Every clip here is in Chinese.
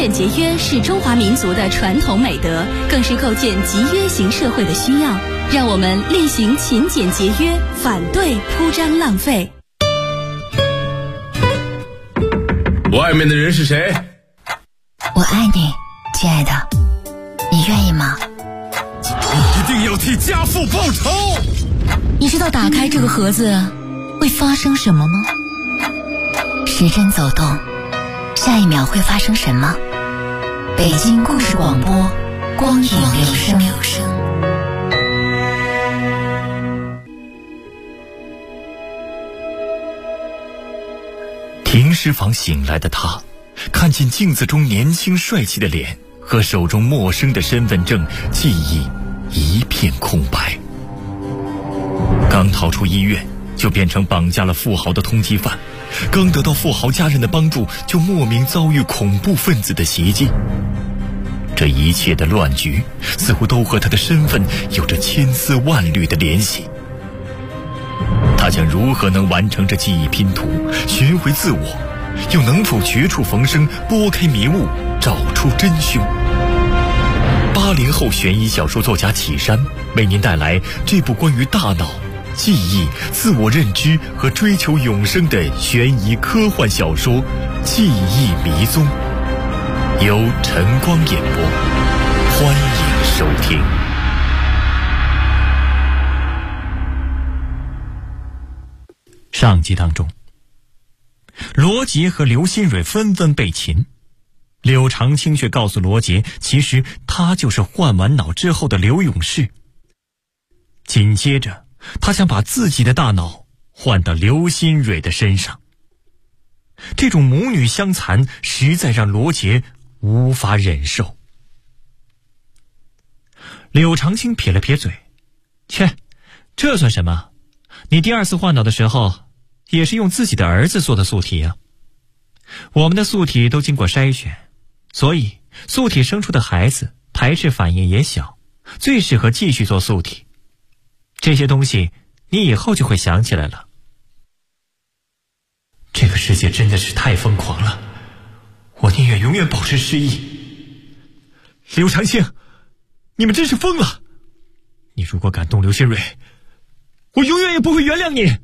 俭节约是中华民族的传统美德，更是构建集约型社会的需要。让我们厉行勤俭节约，反对铺张浪费。 外面的人是谁？ 我爱你，亲爱的，你愿意吗？ 一定要替家父报仇！ 你知道打开这个盒子会发生什么吗？时针走动，下一秒会发生什么？北京故事广播，光影留声。 停尸房醒来的他，看见镜子中年轻帅气的脸和手中陌生的身份证，记忆一片空白。刚逃出医院，就变成绑架了富豪的通缉犯；刚得到富豪家人的帮助，就莫名遭遇恐怖分子的袭击。这一切的乱局，似乎都和他的身份有着千丝万缕的联系。他将如何能完成这记忆拼图，寻回自我，又能否绝处逢生，拨开迷雾，找出真凶？80后悬疑小说作家启山为您带来这部关于大脑、记忆、自我认知和追求永生的悬疑科幻小说《记忆迷踪》，由晨光演播，欢迎收听。上集当中，罗杰和刘新蕊纷纷被擒，柳长青却告诉罗杰，其实他就是换完脑之后的刘永士。紧接着，他想把自己的大脑换到刘新蕊的身上。这种母女相残实在让罗杰无法忍受。柳长青撇了撇嘴，切，这算什么？你第二次换脑的时候也是用自己的儿子做的素体啊。我们的素体都经过筛选，所以素体生出的孩子排斥反应也小，最适合继续做素体。这些东西你以后就会想起来了。这个世界真的是太疯狂了，我宁愿永远保持失忆。刘长青，你们真是疯了！你如果敢动刘新蕊，我永远也不会原谅你。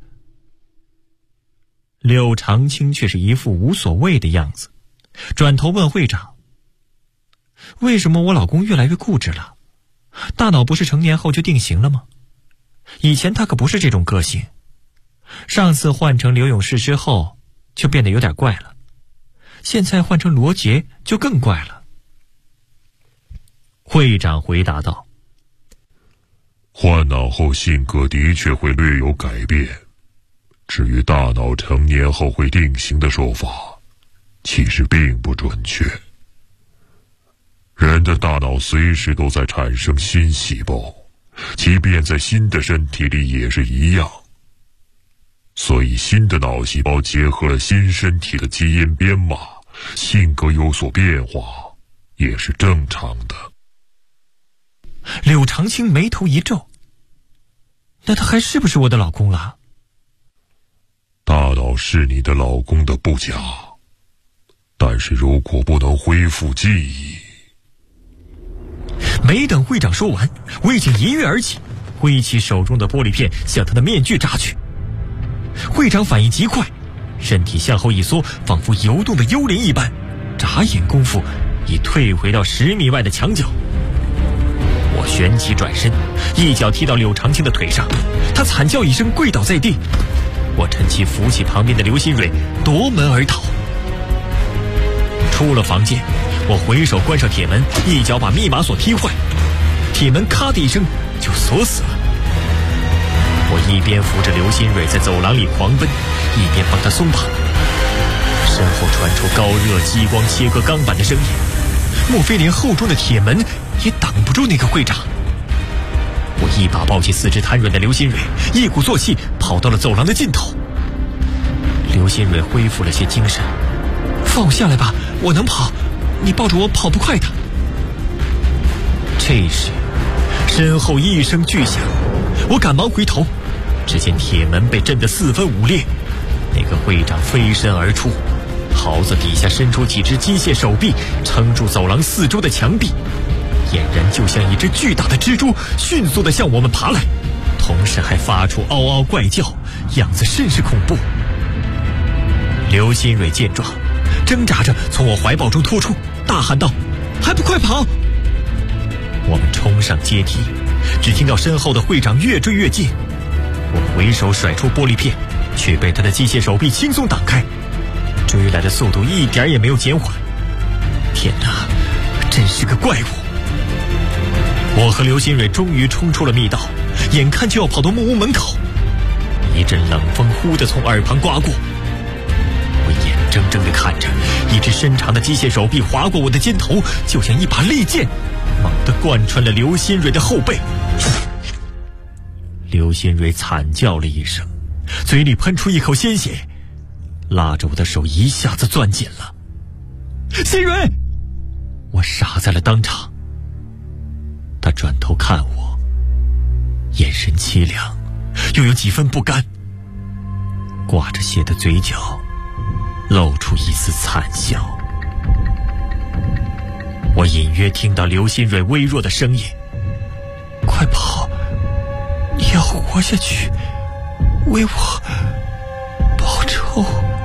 柳长青却是一副无所谓的样子，转头问会长，为什么我老公越来越固执了？大脑不是成年后就定型了吗？以前他可不是这种个性，上次换成刘永士之后就变得有点怪了，现在换成罗杰就更怪了。会长回答道， 换脑后性格的确会略有改变，至于大脑成年后会定型的说法，其实并不准确。人的大脑随时都在产生新细胞，即便在新的身体里也是一样。所以新的脑细胞结合了新身体的基因编码，性格有所变化也是正常的。 柳长青眉头一皱，那他还是不是我的老公了？ 大脑是你的老公的不假，但是如果不能恢复记忆…… 没等会长说完，我已经一跃而起，挥起手中的玻璃片向他的面具扎去。会长反应极快，身体向后一缩，仿佛游动的幽灵一般，眨眼功夫已退回到10米外的墙角。我旋即转身，一脚踢到柳长青的腿上，他惨叫一声跪倒在地。我趁机扶起旁边的刘新蕊，夺门而逃。出了房间，我回手关上铁门，一脚把密码锁踢坏，铁门咔的一声就锁死了。我一边扶着刘新蕊在走廊里狂奔，一边帮他松绑。身后传出高热激光切割钢板的声音，莫非连厚重的铁门也挡不住那个会长？我一把抱起四肢瘫软的刘新蕊，一鼓作气跑到了走廊的尽头。刘新蕊恢复了些精神，放我下来吧，我能跑，你抱着我跑不快的。这时身后一声巨响，我赶忙回头，只见铁门被震得4分5裂，那个会长飞身而出， 壕子底下伸出几只机械手臂，撑住走廊四周的墙壁，俨然就像一只巨大的蜘蛛，迅速地向我们爬来，同时还发出嗷嗷怪叫，样子甚是恐怖。刘新蕊见状，挣扎着从我怀抱中脱出，大喊道：“还不快跑！”我们冲上阶梯，只听到身后的会长越追越近，我回手甩出玻璃片，却被他的机械手臂轻松挡开，追来的速度一点也没有减缓。天哪，真是个怪物！我和刘新蕊终于冲出了密道，眼看就要跑到木屋门口，一阵冷风忽地从耳旁刮过，我眼睁睁地看着一只伸长的机械手臂划过我的肩头，就像一把利剑，猛地贯穿了刘新蕊的后背。刘新蕊惨叫了一声，嘴里喷出一口鲜血，拉着我的手一下子攥紧了。新蕊！我傻在了当场。他转头看我，眼神凄凉，又有几分不甘，挂着血的嘴角露出一丝惨笑。我隐约听到刘新蕊微弱的声音：“快跑，你要活下去，为我报仇。”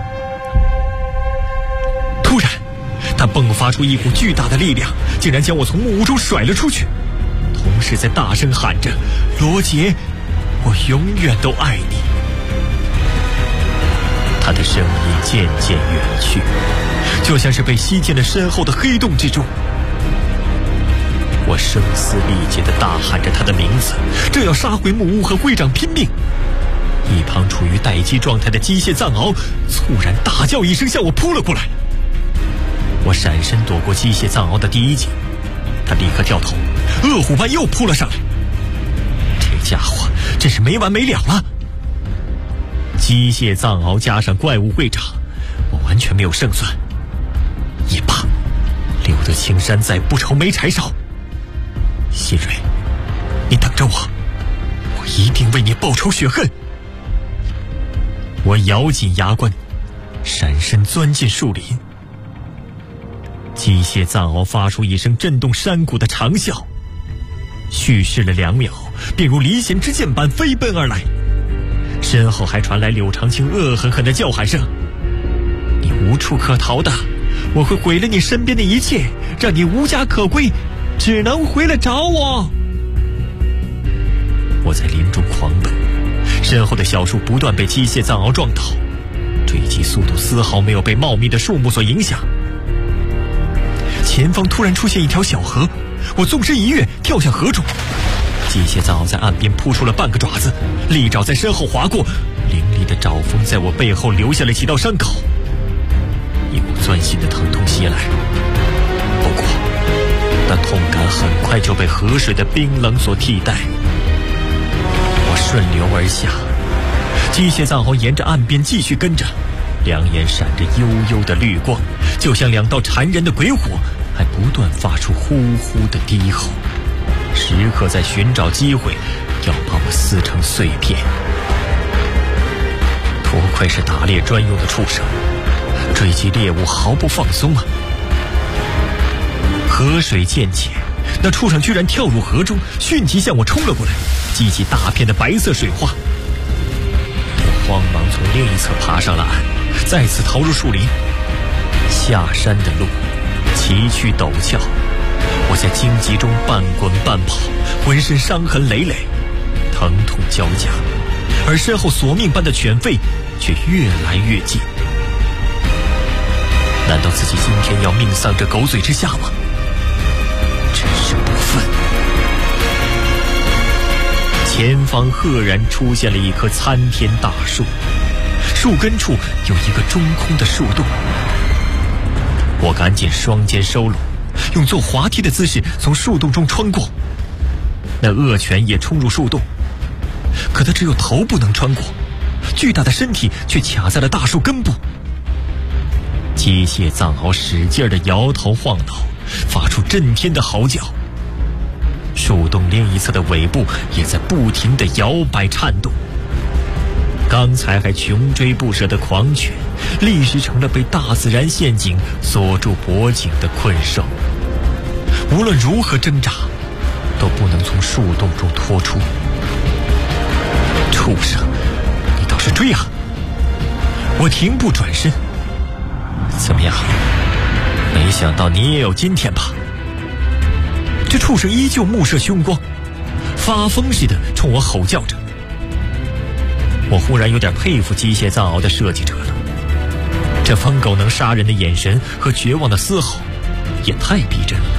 突然他迸发出一股巨大的力量，竟然将我从木屋中甩了出去，同时在大声喊着：“罗杰，我永远都爱你。”他的声音渐渐远去，就像是被吸进了身后的黑洞之中。我声嘶力竭地大喊着他的名字，正要杀回木屋和会长拼命，一旁处于待机状态的机械藏獒猝然大叫一声向我扑了过来。我闪身躲过机械藏獒的第一击，他立刻掉头，恶虎般又扑了上来。这家伙真是没完没了了。机械藏獒加上怪物会长，我完全没有胜算。也罢，留得青山在，不愁没柴烧。新蕊，你等着我，我一定为你报仇雪恨。我咬紧牙关，闪身钻进树林。机械藏獒发出一声震动山谷的长啸，蓄势了2秒，便如离弦之箭般飞奔而来。身后还传来柳长青恶狠狠的叫喊声：“你无处可逃的，我会毁了你身边的一切，让你无家可归，只能回来找我。”我在林中狂奔，身后的小树不断被机械藏獒撞倒，追击速度丝毫没有被茂密的树木所影响。前方突然出现一条小河，我纵身一跃，跳向河中。机械藏獒在岸边扑出了半个爪子，利爪在身后划过，凌厉的爪风在我背后留下了几道伤口，一股钻心的疼痛袭来。不过那痛感很快就被河水的冰冷所替代。我顺流而下，机械藏獒沿着岸边继续跟着，两眼闪着幽幽的绿光，就像2道缠人的鬼火，还不断发出呼呼的低吼，时刻在寻找机会要把我撕成碎片。多亏是打猎专用的畜生，追击猎物毫不放松啊！河水渐浅，那畜生居然跳入河中，迅即向我冲了过来，激起大片的白色水花。我慌忙从另一侧爬上了岸，再次逃入树林。下山的路崎岖陡峭，我在荆棘中半滚半跑，浑身伤痕累累，疼痛交加，而身后索命般的犬吠却越来越近。难道自己今天要命丧这狗嘴之下吗？真是不忿！前方赫然出现了一棵参天大树，树根处有一个中空的树洞。我赶紧双肩收拢，用做滑梯的姿势从树洞中穿过。那恶犬也冲入树洞，可它只有头部能穿过，巨大的身体却卡在了大树根部。机械藏獒使劲地摇头晃脑，发出震天的嚎叫。树洞另一侧的尾部也在不停地摇摆颤动。刚才还穷追不舍的狂犬， 立时成了被大自然陷阱锁住脖颈的困兽。无论如何挣扎，都不能从树洞中脱出。畜生，你倒是追啊！我停步转身。怎么样？没想到你也有今天吧？这畜生依旧目射凶光，发疯似的冲我吼叫着。我忽然有点佩服机械藏獒的设计者了，这疯狗能杀人的眼神和绝望的嘶吼也太逼真了。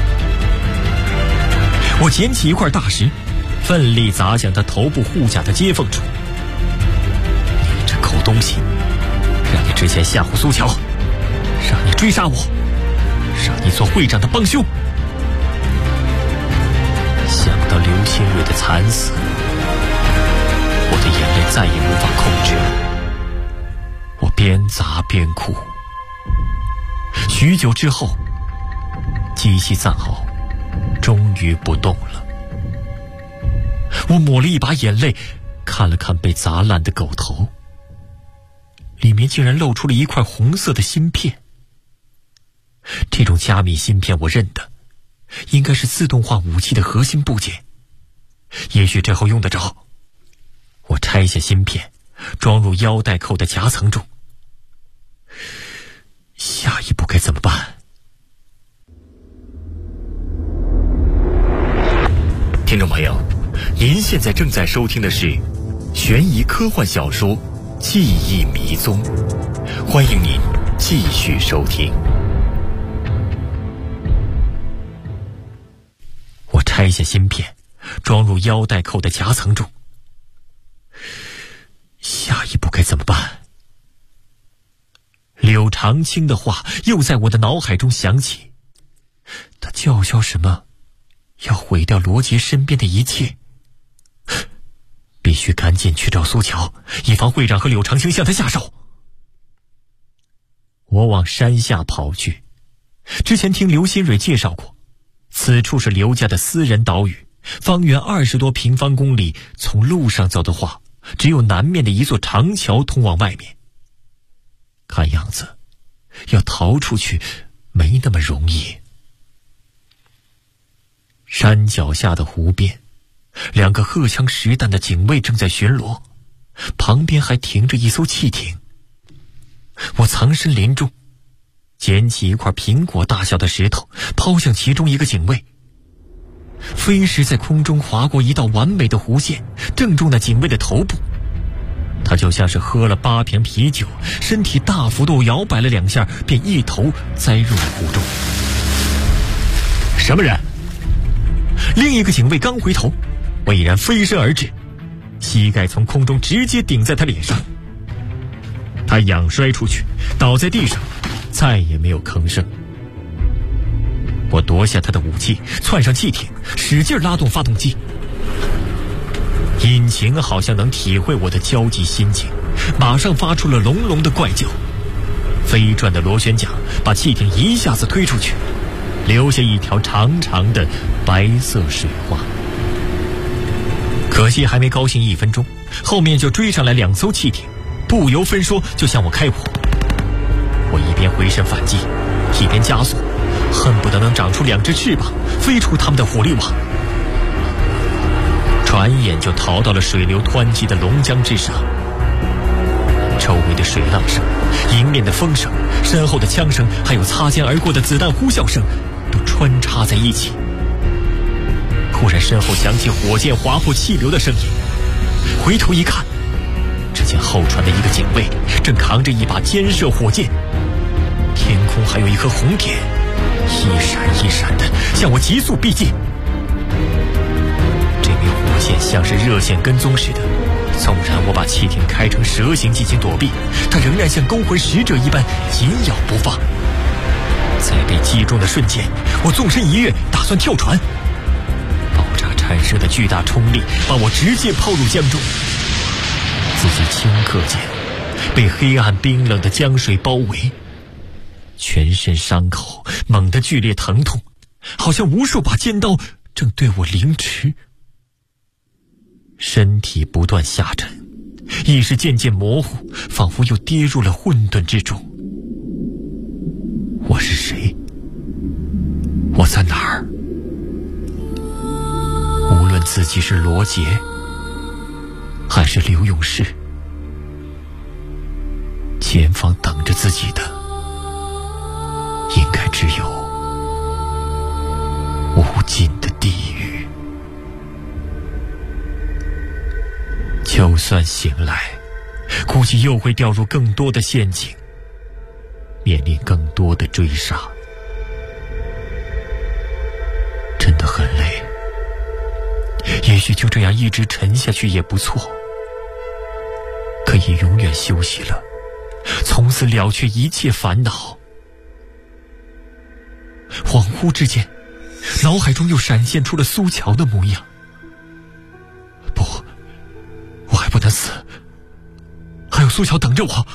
我捡起一块大石，奋力砸向他头部护甲的接缝处。你这狗东西，让你之前吓唬苏乔，让你追杀我，让你做会长的帮凶。想到刘新瑞的惨死，我的眼泪再也无法控制了。我边砸边哭。许久之后，机器藏獒终于不动了。我抹了一把眼泪，看了看被砸烂的狗头，里面竟然露出了一块红色的芯片。这种加密芯片我认得，应该是自动化武器的核心部件，也许这后用得着。我拆下芯片，装入腰带扣的夹层中。下一步该怎么办？听众朋友，您现在正在收听的是悬疑科幻小说《记忆迷踪》，欢迎您继续收听。我拆下芯片，装入腰带扣的夹层中。下一步该怎么办？柳长青的话又在我的脑海中响起，他叫嚣什么要毁掉罗杰身边的一切。必须赶紧去找苏乔，以防会长和柳长青向他下手。我往山下跑去。之前听刘新蕊介绍过，此处是刘家的私人岛屿，方圆20多平方公里，从路上走的话，只有南面的一座长桥通往外面。看样子要逃出去没那么容易。山脚下的湖边，2个荷枪实弹的警卫正在巡逻，旁边还停着一艘汽艇。我藏身林中，捡起一块苹果大小的石头，抛向其中一个警卫。飞石在空中划过一道完美的弧线，正中那警卫的头部。他就像是喝了8瓶啤酒，身体大幅度摇摆了2下，便一头栽入了湖中。什么人？另一个警卫刚回头，我已然飞身而至，膝盖从空中直接顶在他脸上。他仰摔出去，倒在地上，再也没有吭声。我夺下他的武器，窜上汽艇，使劲拉动发动机。引擎好像能体会我的焦急心情，马上发出了隆隆的怪叫。飞转的螺旋桨把汽艇一下子推出去，留下一条长长的白色水花。可惜还没高兴1分钟，后面就追上来2艘汽艇，不由分说就向我开火。我一边回身反击，一边加速，恨不得能长出2只翅膀，飞出他们的火力网。转眼就逃到了水流湍急的龙江之上。周围的水浪声、迎面的风声、身后的枪声，还有擦肩而过的子弹呼啸声，都穿插在一起。忽然身后响起火箭划破气流的声音，回头一看，只见后船的一个警卫正扛着一把肩射火箭，天空还有一颗红点，一闪一闪的向我急速逼近。这枚火箭像是热线跟踪似的，纵然我把汽艇开成蛇形进行躲避，它仍然像勾魂使者一般紧咬不放。在被击中的瞬间，我纵身一跃，打算跳船。爆炸产生的巨大冲力把我直接抛入江中。自己顷刻间被黑暗冰冷的江水包围，全身伤口猛地剧烈疼痛，好像无数把尖刀正对我凌迟。身体不断下沉， 意识渐渐模糊，仿佛又跌入了混沌之中。我是谁？我在哪儿？无论自己是罗杰还是刘永士，前方等着自己的应该只有无尽的地狱。就算醒来，估计又会掉入更多的陷阱，面临更多的追杀。真的很累，也许就这样一直沉下去也不错，可以永远休息了，从此了却一切烦恼。恍惚之间，脑海中又闪现出了苏乔的模样。不，我还不能死，还有苏乔等着我。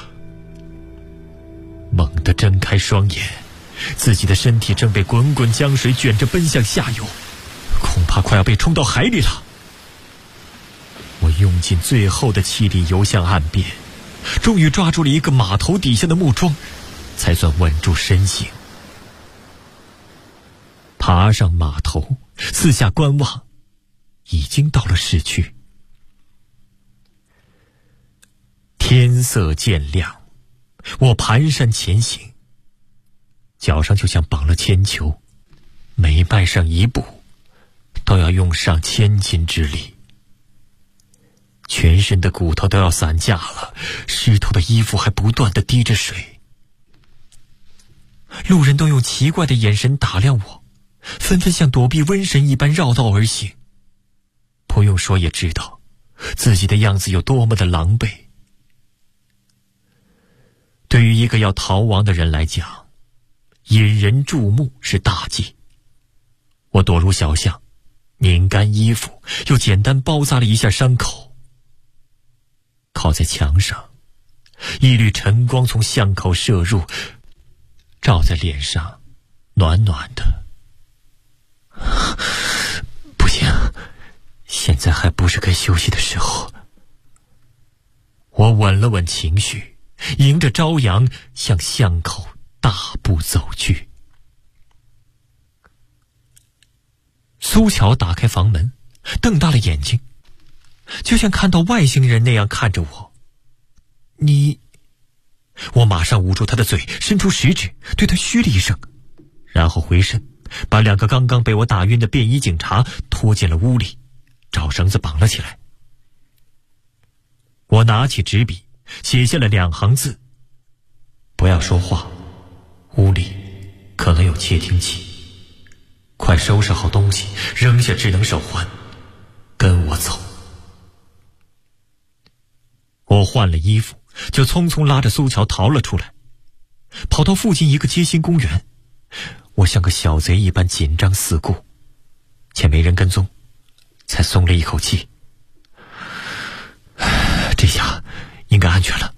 猛地睁开双眼，自己的身体正被滚滚江水卷着奔向下游，恐怕快要被冲到海里了。我用尽最后的气力游向岸边，终于抓住了一个码头底下的木桩，才算稳住身形。爬上码头，四下观望，已经到了市区。天色渐亮，我蹒跚前行，脚上就像绑了铅球，每迈上一步都要用上千斤之力，全身的骨头都要散架了，湿透的衣服还不断地滴着水。路人都用奇怪的眼神打量我，纷纷像躲避瘟神一般绕道而行。不用说也知道自己的样子有多么的狼狈。对于一个要逃亡的人来讲，引人注目是大忌。我躲入小巷，拧干衣服，又简单包扎了一下伤口。靠在墙上，一缕晨光从巷口射入，照在脸上，暖暖的。不行，现在还不是该休息的时候。我稳了稳情绪，迎着朝阳向巷口大步走去。苏乔打开房门，瞪大了眼睛，就像看到外星人那样看着我。你……我马上捂住他的嘴，伸出食指对他嘘了一声，然后回身把两个刚刚被我打晕的便衣警察拖进了屋里，找绳子绑了起来。我拿起纸笔写下了2行字：不要说话，屋里可能有窃听器，快收拾好东西，扔下智能手环，跟我走。我换了衣服，就匆匆拉着苏乔逃了出来，跑到附近一个街心公园。我像个小贼一般紧张四顾，且没人跟踪，才松了一口气。这下应该安全了。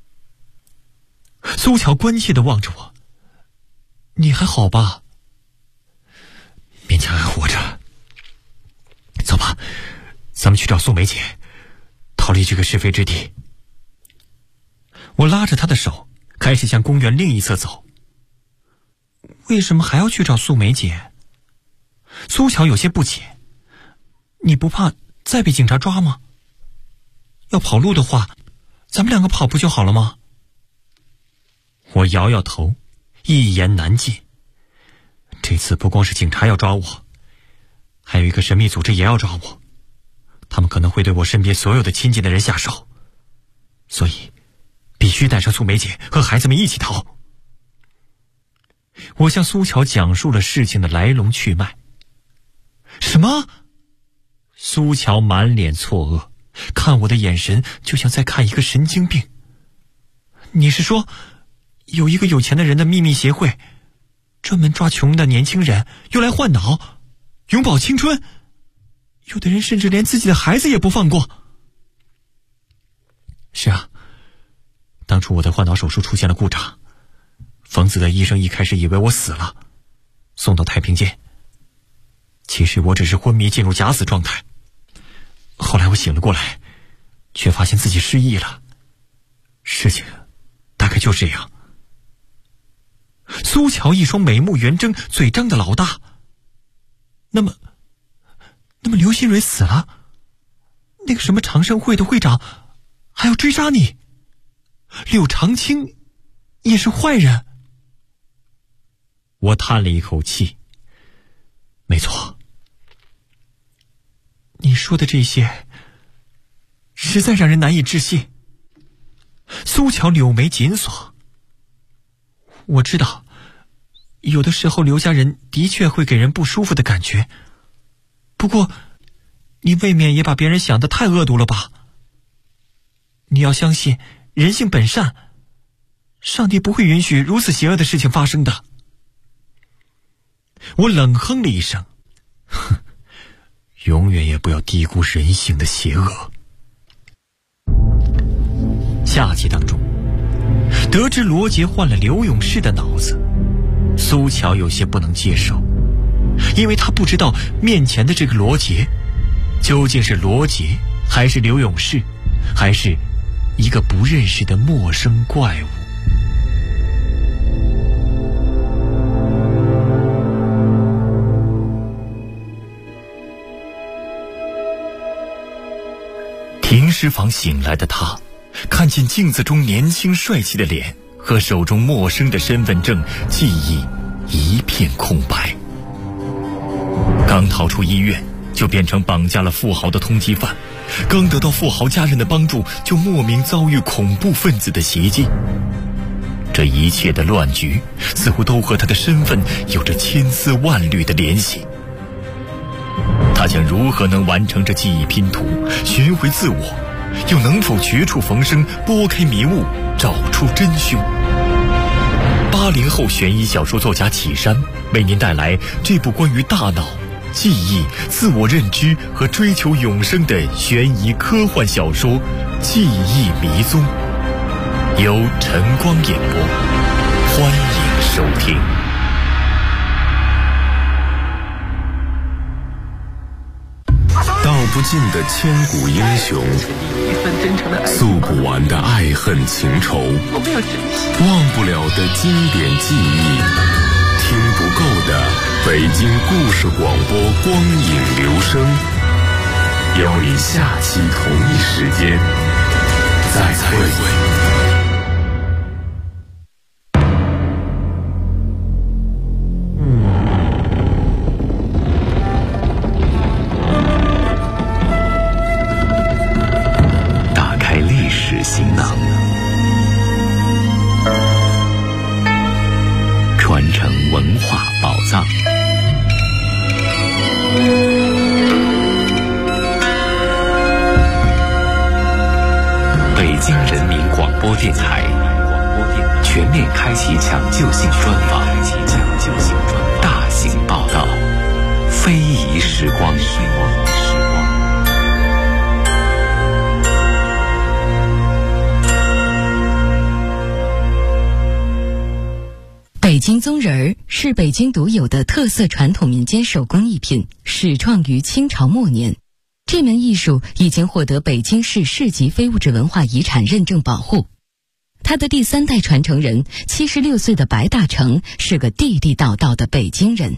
苏乔关切地望着我：你还好吧？勉强还活着。走吧，咱们去找素梅姐，逃离这个是非之地。我拉着她的手，开始向公园另一侧走。为什么还要去找素梅姐？苏乔有些不解。你不怕再被警察抓吗？要跑路的话，咱们2个跑不就好了吗？我摇摇头，一言难尽。这次不光是警察要抓我，还有一个神秘组织也要抓我，他们可能会对我身边所有的亲近的人下手，所以必须带上素梅姐和孩子们一起逃。我向苏乔讲述了事情的来龙去脉。什么？苏乔满脸错愕，看我的眼神就像在看一个神经病。你是说，有一个有钱的人的秘密协会，专门抓穷的年轻人，用来换脑，永葆青春？有的人甚至连自己的孩子也不放过。是啊，当初我的换脑手术出现了故障，冯子的医生一开始以为我死了，送到太平间。其实我只是昏迷进入假死状态。后来我醒了过来， 却发现自己失忆了。事情大概就这样。苏乔一双美目圆睁，嘴张得老大。那么刘新蕊死了，那个什么长生会的会长还要追杀你，柳长青也是坏人。我叹了一口气，没错，你说的这些实在让人难以置信。苏乔柳眉紧锁。我知道，有的时候刘家人的确会给人不舒服的感觉，不过你未免也把别人想得太恶毒了吧？你要相信人性本善，上帝不会允许如此邪恶的事情发生的。我冷哼了一声，哼，永远也不要低估人性的邪恶。下集当中，得知罗杰换了刘勇士的脑子，苏乔有些不能接受，因为他不知道面前的这个罗杰究竟是罗杰，还是刘勇士，还是一个不认识的陌生怪物。停尸房醒来的他，看见镜子中年轻帅气的脸和手中陌生的身份证，记忆一片空白。刚逃出医院，就变成绑架了富豪的通缉犯，刚得到富豪家人的帮助，就莫名遭遇恐怖分子的袭击。这一切的乱局似乎都和他的身份有着千丝万缕的联系。他将如何能完成这记忆拼图，寻回自我，又能否绝处逢生，拨开迷雾，找出真凶？80后悬疑小说作家启山为您带来这部关于大脑、记忆、自我认知和追求永生的悬疑科幻小说《记忆迷踪》，由晨光演播，欢迎收听。 道不尽的千古英雄，诉不完的爱恨情仇，忘不了的经典记忆，听不够的北京故事广播光影留声，邀你下期同一时间再会。行囊，传承文化宝藏。北京人民广播电台全面开启抢救性专访，大型报道，非遗时光。 北京宗人儿是北京独有的特色传统民间手工艺品，始创于清朝末年。这门艺术已经获得北京市市级非物质文化遗产认证保护。他的第3代传承人76岁的白大成是个地地道道的北京人。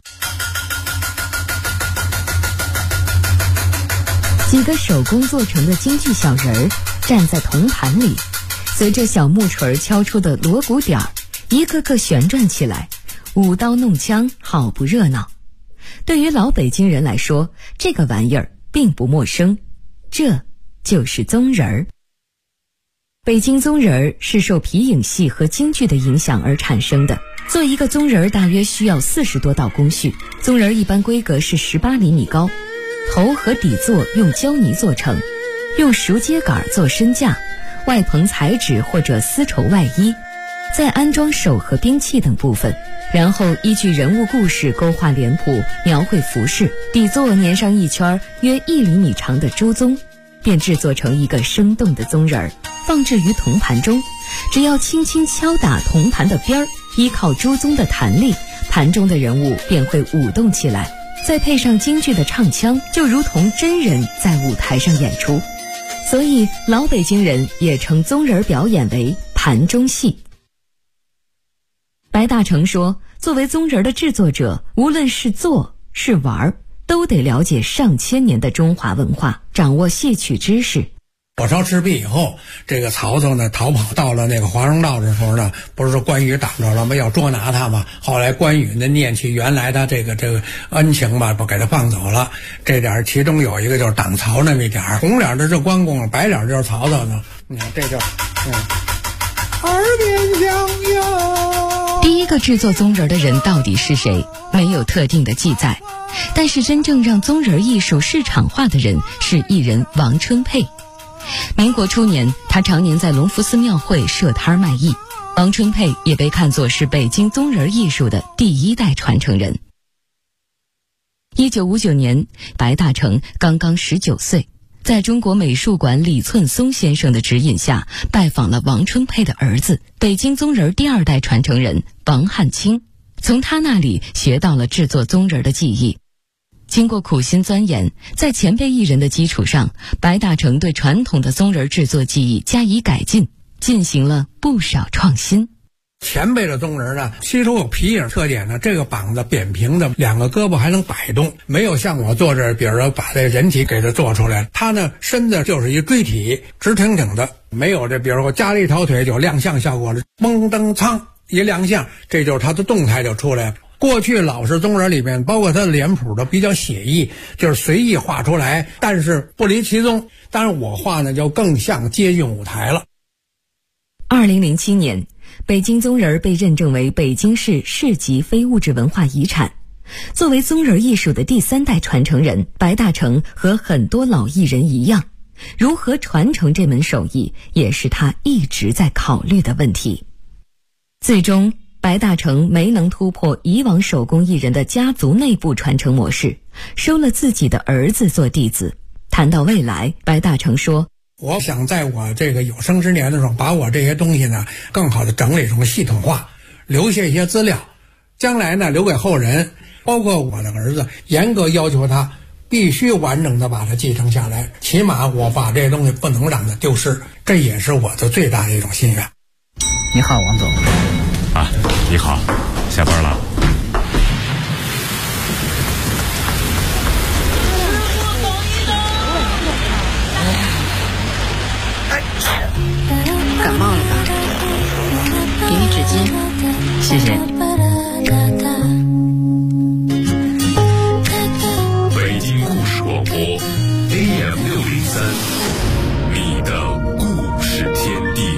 几个手工做成的京剧小人儿站在铜盘里，随着小木锤敲出的锣鼓点儿，一个个旋转起来，舞刀弄枪，好不热闹。对于老北京人来说，这个玩意儿并不陌生，这就是宗人儿。北京宗人儿是受皮影戏和京剧的影响而产生的。做一个宗人儿大约需要40多道工序，宗人儿一般规格是18厘米高，头和底座用胶泥做成，用熟秸秆做身架，外棚彩纸或者丝绸外衣，再安装手和兵器等部分，然后依据人物故事勾画脸谱，描绘服饰，底座粘上一圈约1厘米长的猪鬃，便制作成一个生动的宗人儿，放置于铜盘中。只要轻轻敲打铜盘的边儿，依靠猪鬃的弹力，盘中的人物便会舞动起来，再配上京剧的唱腔，就如同真人在舞台上演出。 所以老北京人也称宗人表演为盘中戏。白大成说，作为宗人的制作者，无论是做是玩，都得了解上千年的中华文化，掌握戏曲知识。 火烧赤壁以后，这个曹操呢逃跑到了那个华容道的时候呢，不是说关羽挡着了吗？要捉拿他吗？后来关羽呢念起原来的这个恩情吧，不给他放走了。这点其中有一个就是挡曹那么一点，红脸的是关公，白脸就是曹操呢。你看这就耳边响哟。 第一个制作宗人的人到底是谁？没有特定的记载，但是真正让宗人艺术市场化的人是艺人王春佩。民国初年，他常年在隆福寺庙会设摊卖艺。王春佩也被看作是北京宗人艺术的第一代传承人。1959年，白大成刚刚19岁，在中国美术馆李寸松先生的指引下，拜访了王春佩的儿子，北京宗人第二代传承人王汉卿，从他那里学到了制作宗人的技艺。经过苦心钻研，在前辈艺人的基础上，白大成对传统的宗人制作技艺加以改进，进行了不少创新。 前辈的宗人呢，吸收有皮影特点呢，这个膀子扁平的，两个胳膊还能摆动，没有像我做这，比如说把这人体给它做出来，他呢身子就是一锥体，直挺挺的，没有这比如说加了一条腿就亮相效果了，嘣噔噌一亮相，这就是他的动态就出来了。过去老式宗人里面，包括他的脸谱都比较写意，就是随意画出来，但是不离其宗。当然我画呢就更像接近舞台了。 2007年，北京宗人被认证为北京市市级非物质文化遗产。作为宗人艺术的第三代传承人，白大成和很多老艺人一样，如何传承这门手艺，也是他一直在考虑的问题。最终白大成没能突破以往手工艺人的家族内部传承模式，收了自己的儿子做弟子。谈到未来，白大成说， 我想在我这个有生之年的时候，把我这些东西呢更好的整理成系统化，留下一些资料，将来呢留给后人，包括我的儿子，严格要求他必须完整的把它继承下来，起码我把这些东西不能让它丢失，这也是我的最大的一种心愿。 你好，王总。 啊，你好，下班了。 感冒了吧？给你纸巾，谢谢。 北京故事广播 AM603，你的故事天地。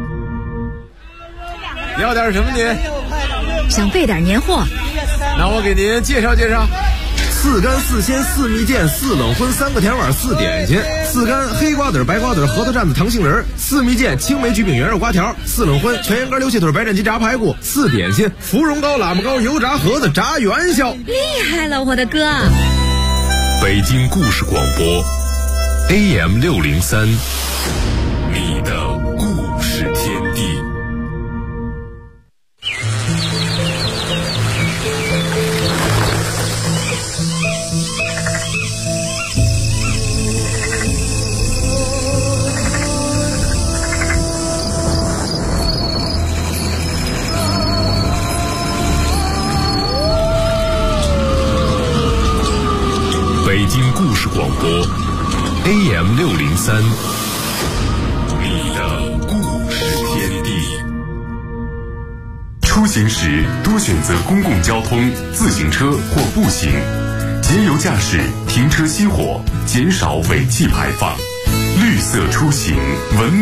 要点什么您？ 想备点年货。 那我给您介绍介绍。4干4鲜4蜜饯4冷荤3个甜碗4点心，4干黑瓜子白瓜子核桃蘸子糖杏仁，4蜜饯青梅焗饼圆肉瓜条，4冷荤全羊肝溜蟹腿白斩鸡炸排骨，4点心芙蓉糕喇嘛糕油炸盒子炸元宵。 厉害了，我的哥！ 北京故事广播 AM603，你的故事天地。北京故事广播 AM603，你的故事天地。出行时多选择公共交通、自行车或步行，节油驾驶，停车熄火，减少尾气排放，绿色出行，文